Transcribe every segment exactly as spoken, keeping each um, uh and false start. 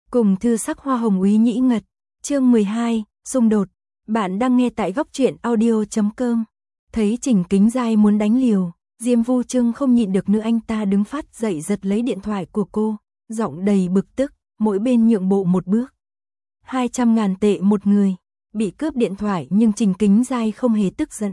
Cùng thư sắc hoa hồng úy nhĩ ngật, chương mười hai, xung đột. Bạn đang nghe tại góc truyện audio chấm com. Thấy Trình Kính Giai muốn đánh liều, Diêm Vu Trưng không nhịn được nữa, anh ta đứng phát dậy giật lấy điện thoại của cô, giọng đầy bực tức, mỗi bên nhượng bộ một bước. hai trăm ngàn tệ một người, bị cướp điện thoại nhưng Trình Kính Giai không hề tức giận.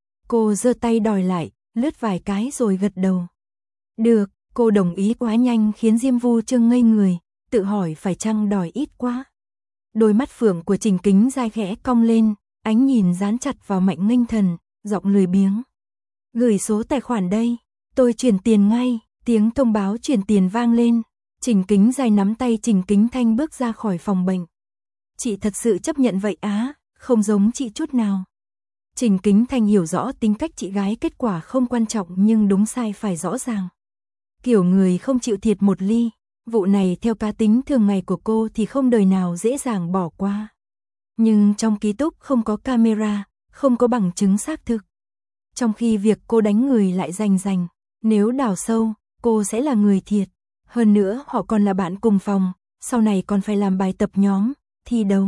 Cô giơ tay đòi lại, lướt vài cái rồi gật đầu. Được, cô đồng ý quá nhanh khiến Diêm Vu Trưng ngây người, tự hỏi phải chăng đòi ít quá. Đôi mắt phượng của Trình Kính Giai khẽ cong lên, ánh nhìn dán chặt vào Mạnh Nghênh Thần, giọng lười biếng. Gửi số tài khoản đây, tôi chuyển tiền ngay. Tiếng thông báo chuyển tiền vang lên. Trình Kính Giai nắm tay Trình Kính Thanh bước ra khỏi phòng bệnh. Chị thật sự chấp nhận vậy á, không giống chị chút nào. Trình Kính Thanh hiểu rõ tính cách chị gái, kết quả không quan trọng nhưng đúng sai phải rõ ràng. Kiểu người không chịu thiệt một ly. Vụ này theo cá tính thường ngày của cô thì không đời nào dễ dàng bỏ qua. Nhưng trong ký túc không có camera, không có bằng chứng xác thực. Trong khi việc cô đánh người lại rành rành, nếu đào sâu, cô sẽ là người thiệt. Hơn nữa họ còn là bạn cùng phòng, sau này còn phải làm bài tập nhóm, thi đấu.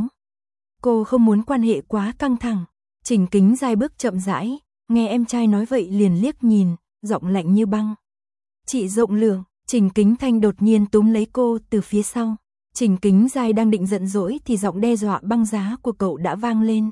Cô không muốn quan hệ quá căng thẳng. Trình Kính Giai bước chậm rãi, nghe em trai nói vậy liền liếc nhìn, giọng lạnh như băng. Chị rộng lượng. Trình Kính Thanh đột nhiên túm lấy cô từ phía sau. Trình Kính Giai đang định giận dỗi thì giọng đe dọa băng giá của cậu đã vang lên.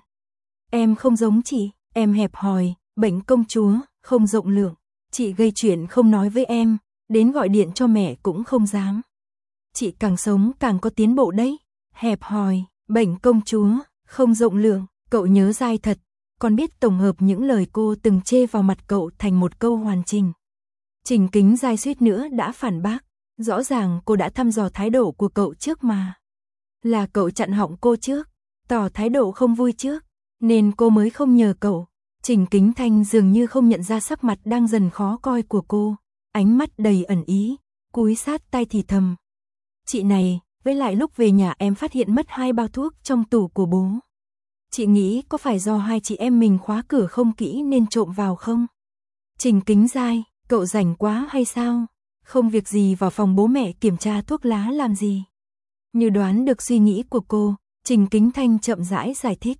Em không giống chị, em hẹp hòi, bệnh công chúa, không rộng lượng. Chị gây chuyện không nói với em, đến gọi điện cho mẹ cũng không dám. Chị càng sống càng có tiến bộ đấy. Hẹp hòi, bệnh công chúa, không rộng lượng, cậu nhớ dai thật, còn biết tổng hợp những lời cô từng chê vào mặt cậu thành một câu hoàn chỉnh. Trình Kính Giai suýt nữa đã phản bác, rõ ràng cô đã thăm dò thái độ của cậu trước mà. Là cậu chặn họng cô trước, tỏ thái độ không vui trước, nên cô mới không nhờ cậu. Trình Kính Thanh dường như không nhận ra sắc mặt đang dần khó coi của cô, ánh mắt đầy ẩn ý, cúi sát tai thì thầm. Chị này, với lại lúc về nhà em phát hiện mất hai bao thuốc trong tủ của bố. Chị nghĩ có phải do hai chị em mình khóa cửa không kỹ nên trộm vào không? Trình Kính Giai, cậu rảnh quá hay sao? Không việc gì vào phòng bố mẹ kiểm tra thuốc lá làm gì? Như đoán được suy nghĩ của cô, Trình Kính Thanh chậm rãi giải thích.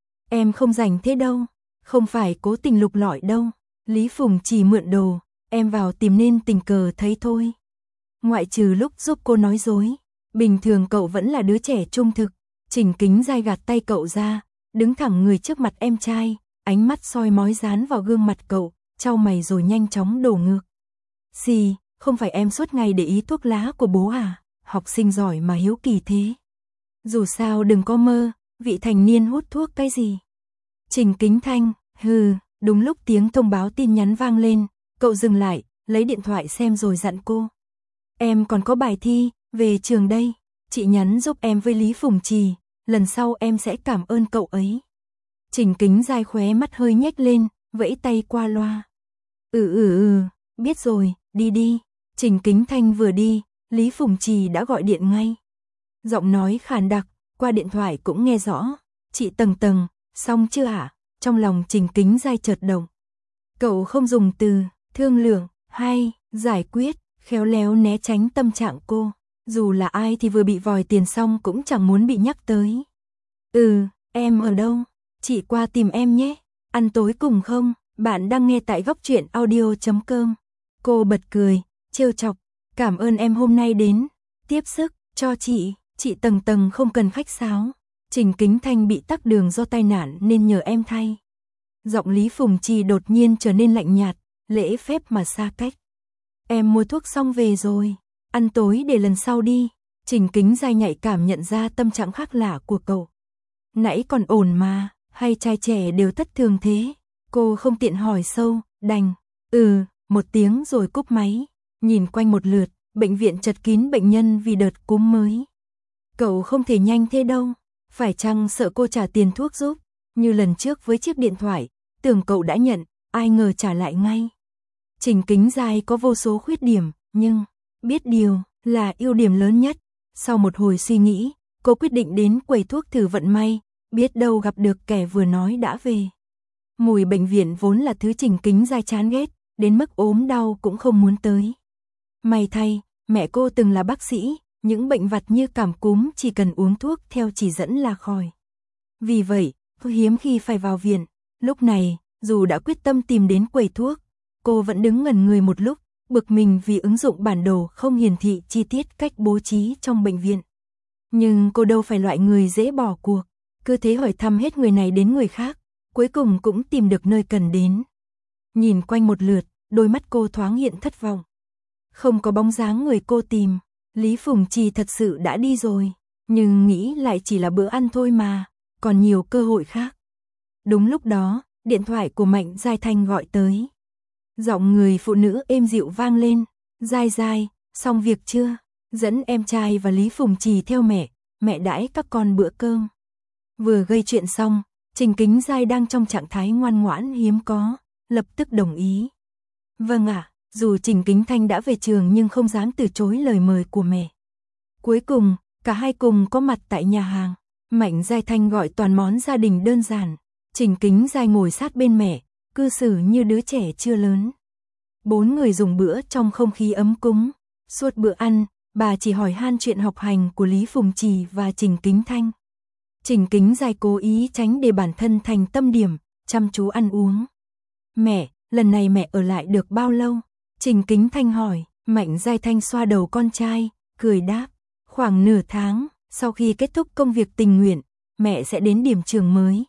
Em không rảnh thế đâu, không phải cố tình lục lọi đâu. Lý Phùng chỉ mượn đồ, em vào tìm nên tình cờ thấy thôi. Ngoại trừ lúc giúp cô nói dối, bình thường cậu vẫn là đứa trẻ trung thực. Trình Kính Giai gạt tay cậu ra, đứng thẳng người trước mặt em trai, ánh mắt soi mói dán vào gương mặt cậu. Chau mày rồi nhanh chóng đổ ngược. Xì, không phải em suốt ngày để ý thuốc lá của bố à? Học sinh giỏi mà hiếu kỳ thế. Dù sao đừng có mơ, vị thành niên hút thuốc cái gì. Trình Kính Thanh, hừ, đúng lúc tiếng thông báo tin nhắn vang lên, cậu dừng lại, lấy điện thoại xem rồi dặn cô. Em còn có bài thi, về trường đây, chị nhắn giúp em với Lý Phùng Trì, lần sau em sẽ cảm ơn cậu ấy. Trình Kính Giai khóe mắt hơi nhếch lên, vẫy tay qua loa. Ừ ừ ừ, biết rồi, đi đi. Trình Kính Thanh vừa đi, Lý Phùng Trì đã gọi điện ngay. Giọng nói khàn đặc, qua điện thoại cũng nghe rõ. Chị Tầng Tầng, xong chưa ạ? Trong lòng Trình Kính Giai chợt động. Cậu không dùng từ thương lượng hay giải quyết, khéo léo né tránh tâm trạng cô. Dù là ai thì vừa bị vòi tiền xong cũng chẳng muốn bị nhắc tới. Ừ, em ở đâu? Chị qua tìm em nhé. Ăn tối cùng không? Bạn đang nghe tại góc truyện audio chấm com. Cô bật cười, trêu chọc. Cảm ơn em hôm nay đến. Tiếp sức, cho chị. Chị Tầng Tầng không cần khách sáo. Trình Kính Thanh bị tắc đường do tai nạn nên nhờ em thay. Giọng Lý Phùng Trì đột nhiên trở nên lạnh nhạt, lễ phép mà xa cách. Em mua thuốc xong về rồi. Ăn tối để lần sau đi. Trình Kính Giai nhạy cảm nhận ra tâm trạng khác lạ của cậu. Nãy còn ổn mà, hay trai trẻ đều thất thường thế? Cô không tiện hỏi sâu, đành. Ừ, một tiếng rồi cúp máy. Nhìn quanh một lượt, bệnh viện chật kín bệnh nhân vì đợt cúm mới. Cậu không thể nhanh thế đâu. Phải chăng sợ cô trả tiền thuốc giúp? Như lần trước với chiếc điện thoại, tưởng cậu đã nhận, ai ngờ trả lại ngay. Trình Kính Giai có vô số khuyết điểm, nhưng biết điều là ưu điểm lớn nhất. Sau một hồi suy nghĩ, cô quyết định đến quầy thuốc thử vận may, biết đâu gặp được kẻ vừa nói đã về. Mùi bệnh viện vốn là thứ Trình Kính Giai chán ghét, đến mức ốm đau cũng không muốn tới. May thay, mẹ cô từng là bác sĩ, những bệnh vặt như cảm cúm chỉ cần uống thuốc theo chỉ dẫn là khỏi. Vì vậy, hiếm khi phải vào viện. Lúc này, dù đã quyết tâm tìm đến quầy thuốc, cô vẫn đứng ngẩn người một lúc, bực mình vì ứng dụng bản đồ không hiển thị chi tiết cách bố trí trong bệnh viện. Nhưng cô đâu phải loại người dễ bỏ cuộc, cứ thế hỏi thăm hết người này đến người khác, cuối cùng cũng tìm được nơi cần đến. Nhìn quanh một lượt, đôi mắt cô thoáng hiện thất vọng. Không có bóng dáng người cô tìm, Lý Phùng Trì thật sự đã đi rồi, nhưng nghĩ lại chỉ là bữa ăn thôi mà, còn nhiều cơ hội khác. Đúng lúc đó, điện thoại của Mạnh Giai Thanh gọi tới. Giọng người phụ nữ êm dịu vang lên, "Giai Giai, xong việc chưa? Dẫn em trai và Lý Phùng Trì theo mẹ, mẹ đãi các con bữa cơm." Vừa gây chuyện xong, Trình Kính Giai đang trong trạng thái ngoan ngoãn hiếm có, lập tức đồng ý. "Vâng ạ." Dù Trình Kính Thanh đã về trường nhưng không dám từ chối lời mời của mẹ. Cuối cùng, cả hai cùng có mặt tại nhà hàng. Mạnh Giai Thanh gọi toàn món gia đình đơn giản. Trình Kính Giai ngồi sát bên mẹ, cư xử như đứa trẻ chưa lớn. Bốn người dùng bữa trong không khí ấm cúng. Suốt bữa ăn, bà chỉ hỏi han chuyện học hành của Lý Phùng Trì và Trình Kính Thanh. Trình Kính Giai cố ý tránh để bản thân thành tâm điểm, chăm chú ăn uống. "Mẹ, lần này mẹ ở lại được bao lâu?" Trình Kính Thanh hỏi. Mạnh Giai Thanh xoa đầu con trai, cười đáp, "Khoảng nửa tháng, sau khi kết thúc công việc tình nguyện, mẹ sẽ đến điểm trường mới."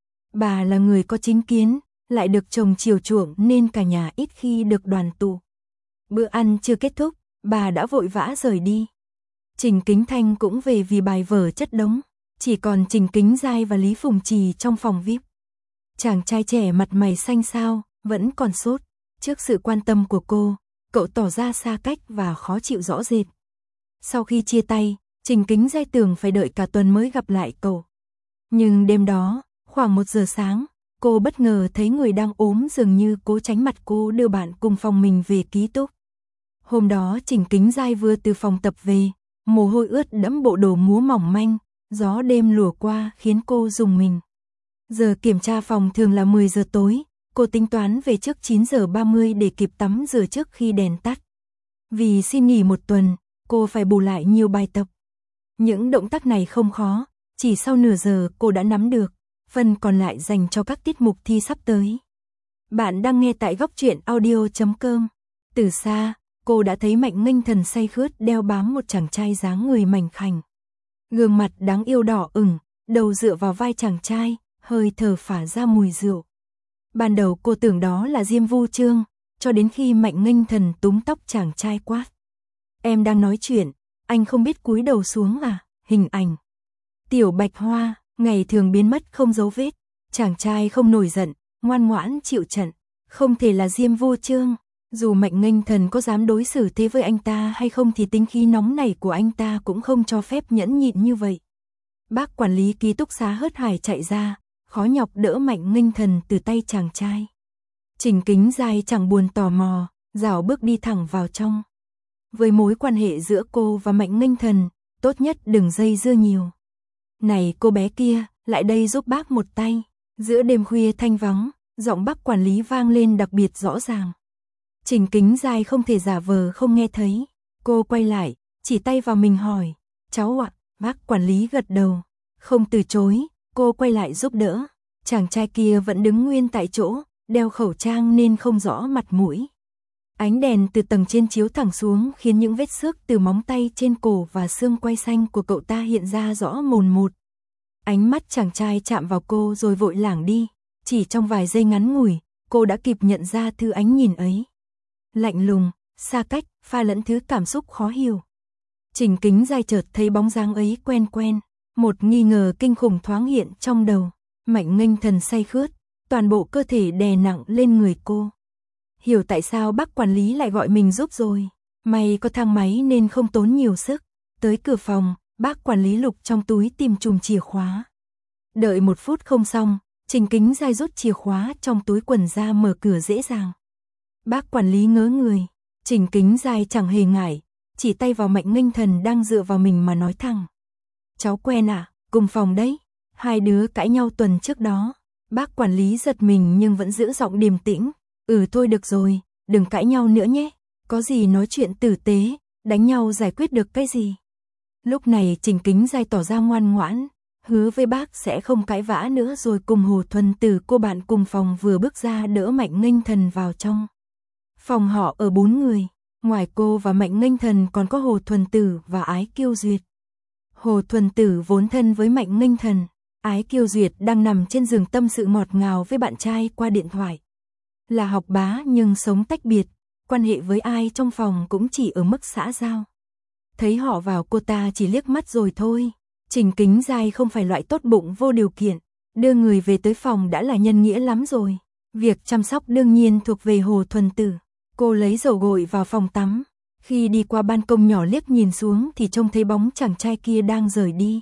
Bà là người có chính kiến, lại được chồng chiều chuộng nên cả nhà ít khi được đoàn tụ. Bữa ăn chưa kết thúc, bà đã vội vã rời đi. Trình Kính Thanh cũng về vì bài vở chất đống, chỉ còn Trình Kính Giai và Lý Phùng Trì trong phòng vi ai pi. Chàng trai trẻ mặt mày xanh xao, vẫn còn sốt. Trước sự quan tâm của cô, cậu tỏ ra xa cách và khó chịu rõ rệt. Sau khi chia tay, Trình Kính Giai tưởng phải đợi cả tuần mới gặp lại cậu. Nhưng đêm đó, khoảng một giờ sáng, cô bất ngờ thấy người đang ốm dường như cố tránh mặt cô đưa bạn cùng phòng mình về ký túc. Hôm đó Trình Kính Giai vừa từ phòng tập về, mồ hôi ướt đẫm bộ đồ múa mỏng manh, gió đêm lùa qua khiến cô rùng mình. Giờ kiểm tra phòng thường là mười giờ tối, cô tính toán về trước chín giờ ba mươi để kịp tắm rửa trước khi đèn tắt. Vì xin nghỉ một tuần, cô phải bù lại nhiều bài tập. Những động tác này không khó, chỉ sau nửa giờ cô đã nắm được, phần còn lại dành cho các tiết mục thi sắp tới. Bạn đang nghe tại góc truyện audio chấm com. Từ xa, cô đã thấy Mạnh Nghênh Thần say khướt đeo bám một chàng trai dáng người mảnh khảnh. Gương mặt đáng yêu đỏ ửng, đầu dựa vào vai chàng trai, hơi thở phả ra mùi rượu. Ban đầu cô tưởng đó là Diêm Vu Chương, cho đến khi Mạnh Nghênh Thần túm tóc chàng trai quát: "Em đang nói chuyện, anh không biết cúi đầu xuống à?" Hình ảnh Tiểu Bạch Hoa, ngày thường biến mất không dấu vết. Chàng trai không nổi giận, ngoan ngoãn chịu trận. Không thể là Diêm Vu Chương. Dù Mạnh Nghênh Thần có dám đối xử thế với anh ta hay không thì tính khí nóng nảy của anh ta cũng không cho phép nhẫn nhịn như vậy. Bác quản lý ký túc xá hớt hải chạy ra, khó nhọc đỡ Mạnh Nghênh Thần từ tay chàng trai. Trình Kính Giai chẳng buồn tò mò, rảo bước đi thẳng vào trong. Với mối quan hệ giữa cô và Mạnh Nghênh Thần, tốt nhất đừng dây dưa nhiều. "Này cô bé kia, lại đây giúp bác một tay." Giữa đêm khuya thanh vắng, giọng bác quản lý vang lên đặc biệt rõ ràng. Trình Kính Giai không thể giả vờ không nghe thấy. Cô quay lại, chỉ tay vào mình hỏi: "Cháu ạ?" Bác quản lý gật đầu. Không từ chối, cô quay lại giúp đỡ. Chàng trai kia vẫn đứng nguyên tại chỗ, đeo khẩu trang nên không rõ mặt mũi. Ánh đèn từ tầng trên chiếu thẳng xuống khiến những vết xước từ móng tay trên cổ và xương quai xanh của cậu ta hiện ra rõ mồn một. Ánh mắt chàng trai chạm vào cô rồi vội lảng đi. Chỉ trong vài giây ngắn ngủi, cô đã kịp nhận ra thứ ánh nhìn ấy. Lạnh lùng, xa cách, pha lẫn thứ cảm xúc khó hiểu. Trình Kính Giai chợt thấy bóng dáng ấy quen quen. Một nghi ngờ kinh khủng thoáng hiện trong đầu. Mạnh Nghênh Thần say khướt, toàn bộ cơ thể đè nặng lên người cô. Hiểu tại sao bác quản lý lại gọi mình giúp rồi. May có thang máy nên không tốn nhiều sức. Tới cửa phòng, bác quản lý lục trong túi tìm chùm chìa khóa. Đợi một phút không xong, Trình Kính Giai rút chìa khóa trong túi quần ra mở cửa dễ dàng. Bác quản lý ngớ người. Trình Kính Giai chẳng hề ngại, chỉ tay vào Mạnh Nghênh Thần đang dựa vào mình mà nói thẳng: "Cháu quen à, cùng phòng đấy. Hai đứa cãi nhau tuần trước đó." Bác quản lý giật mình nhưng vẫn giữ giọng điềm tĩnh. "Ừ thôi được rồi, đừng cãi nhau nữa nhé. Có gì nói chuyện tử tế, đánh nhau giải quyết được cái gì." Lúc này Trình Kính Giai tỏ ra ngoan ngoãn, hứa với bác sẽ không cãi vã nữa rồi cùng Hồ Thuần Tử cô bạn cùng phòng vừa bước ra đỡ Mạnh Nghênh Thần vào trong. Phòng họ ở bốn người, ngoài cô và Mạnh Nghênh Thần còn có Hồ Thuần Tử và Ái Kiêu Duyệt. Hồ Thuần Tử vốn thân với Mạnh Nghênh Thần, Ái Kiêu Duyệt đang nằm trên giường tâm sự ngọt ngào với bạn trai qua điện thoại. Là học bá nhưng sống tách biệt, quan hệ với ai trong phòng cũng chỉ ở mức xã giao. Thấy họ vào cô ta chỉ liếc mắt rồi thôi. Trình Kính Giai không phải loại tốt bụng vô điều kiện, đưa người về tới phòng đã là nhân nghĩa lắm rồi. Việc chăm sóc đương nhiên thuộc về Hồ Thuần Tử. Cô lấy dầu gội vào phòng tắm, khi đi qua ban công nhỏ liếc nhìn xuống thì trông thấy bóng chàng trai kia đang rời đi.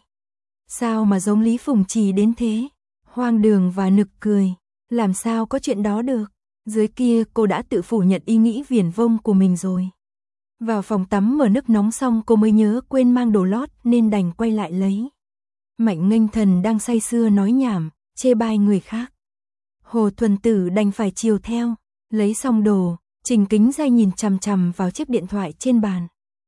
Sao mà giống Lý Phùng Trì đến thế? Hoang đường và nực cười, làm sao có chuyện đó được? Dưới kia cô đã tự phủ nhận ý nghĩ viển vông của mình rồi. Vào phòng tắm mở nước nóng xong cô mới nhớ quên mang đồ lót nên đành quay lại lấy. Mạnh Nghênh Thần đang say sưa nói nhảm, chê bai người khác. Hồ Thuần Tử đành phải chiều theo, lấy xong đồ, Trình Kính Giai nhìn chằm chằm vào chiếc điện thoại trên bàn.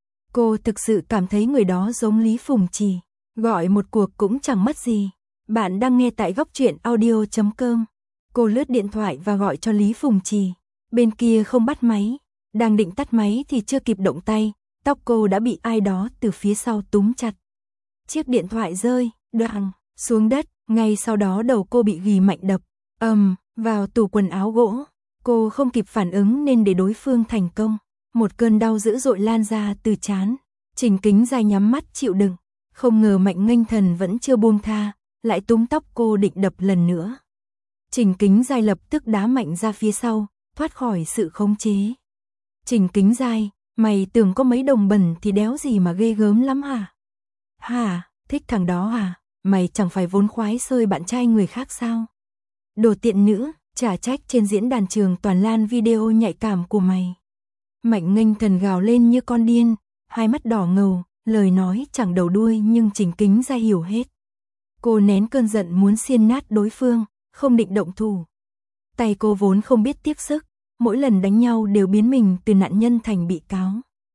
Cô thực sự cảm thấy người đó giống Lý Phùng Trì, gọi một cuộc cũng chẳng mất gì. Bạn đang nghe tại góc truyện audio chấm com. Cô lướt điện thoại và gọi cho Lý Phùng Trì. Bên kia không bắt máy, đang định tắt máy thì chưa kịp động tay, tóc cô đã bị ai đó từ phía sau túm chặt. Chiếc điện thoại rơi, đoàng, xuống đất, ngay sau đó đầu cô bị ghì mạnh đập, ầm, vào tủ quần áo gỗ. Cô không kịp phản ứng nên để đối phương thành công. Một cơn đau dữ dội lan ra từ trán. Trình Kính Giai nhắm mắt chịu đựng, không ngờ Mạnh Nghênh Thần vẫn chưa buông tha, lại túm tóc cô định đập lần nữa. Trình Kính Giai lập tức đá mạnh ra phía sau, thoát khỏi sự khống chế. Trình Kính Giai, mày tưởng có mấy đồng bẩn thì đéo gì mà ghê gớm lắm hả? Hả, thích thằng đó hả? Mày chẳng phải vốn khoái xơi bạn trai người khác sao? Đồ tiện nữ, chả trách trên diễn đàn trường toàn lan video nhạy cảm của mày. Mạnh Nghênh Thần gào lên như con điên, hai mắt đỏ ngầu, lời nói chẳng đầu đuôi nhưng Trình Kính Giai hiểu hết. Cô nén cơn giận muốn xiên nát đối phương, không định động thủ. Tay cô vốn không biết tiếc sức, mỗi lần đánh nhau đều biến mình từ nạn nhân thành bị cáo.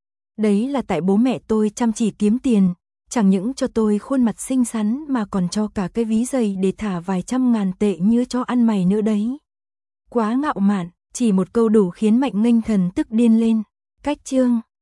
Đấy là tại bố mẹ tôi chăm chỉ kiếm tiền, chẳng những cho tôi khuôn mặt xinh xắn mà còn cho cả cái ví giày để thả vài trăm ngàn tệ như cho ăn mày nữa đấy. Quá ngạo mạn, chỉ một câu đủ khiến Mạnh Nghênh Thần tức điên lên. Cách chương